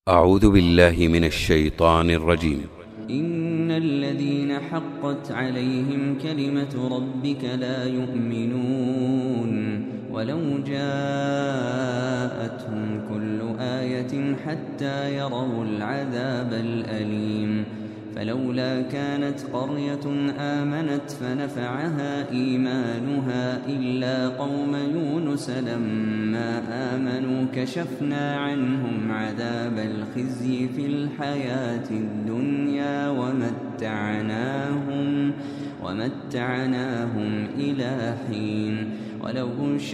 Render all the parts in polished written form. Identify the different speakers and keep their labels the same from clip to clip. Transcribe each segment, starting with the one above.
Speaker 1: أعوذ بالله من الشيطان الرجيم.
Speaker 2: إن الذين حقت عليهم كلمة ربك لا يؤمنون ولو جاءتهم كل آية حتى يروا العذاب الأليم فلولا كانت قرية آمنت فنفعها إيمانها إلا قوم يونس لما آمنوا كشفنا عنهم عذاب الخزي في الحياة الدنيا ومتعناهم إلى حين ولو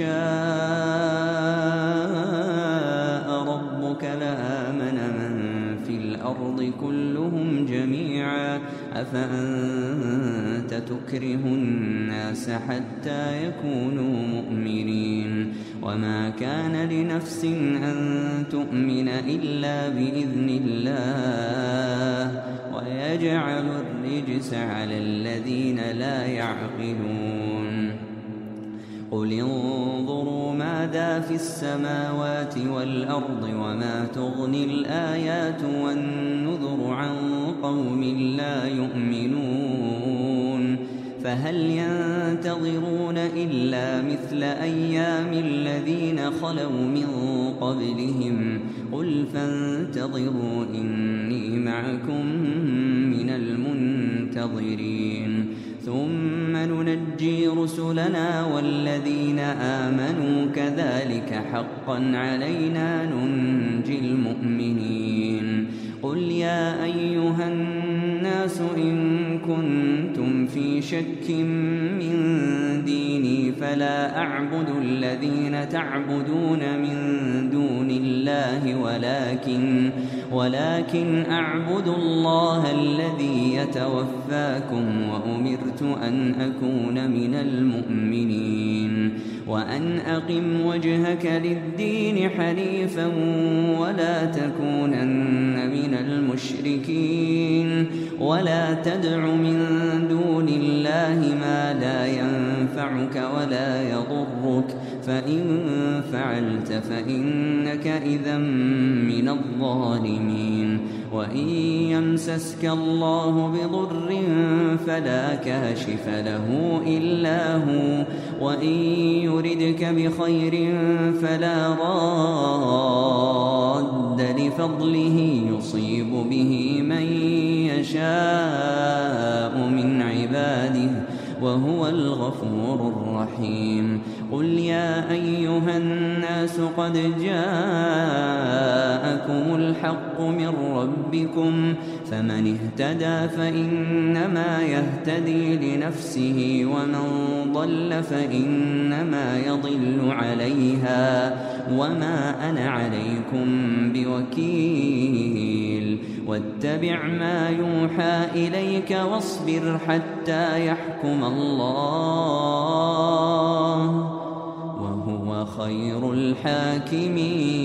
Speaker 2: شاء ربك لآمن من في الأرض كلهم جميعا أفأنت تكره الناس حتى يكونوا مؤمنين وما كان لنفس أن تؤمن إلا بإذن الله ويجعل الرجس على الذين لا يعقلون قل انظروا ماذا في السماوات والأرض وما تغني الآيات والنذر عن قوم لا يؤمنون فهل ينتظرون إلا مثل أيام الذين خلوا من قبلهم قل فانتظروا إني معكم من المنتظرين ثم ننجي رسلنا والذين آمنوا كذلك حقا علينا ننجي المؤمنين قل يا أيها الناس إن كنتم في شك من ديني فلا أعبد الذين تعبدون من دون الله ولكن أعبد الله الذي يتوفاكم وأمرت أن أكون من المؤمنين وأن أقم وجهك للدين حنيفا ولا تكونن من المشركين ولا تدع من دون الله ما لا ينفعك ولا يضرك فإن فعلت فإنك إذا من الظالمين وإن يمسسك الله بضر فلا كاشف له إلا هو وإن يردك بخير فلا راد لفضله يصيب به من يشاء من عباده وهو الغفور الرحيم قل يا أيها الناس قد جاءكم الحق من ربكم فمن اهتدى فإنما يهتدي لنفسه ومن ضل فإنما يضل عليها وما أنا عليكم بوكيل واتبع ما يوحى إليك واصبر حتى يحكم الله وهو خير الحاكمين.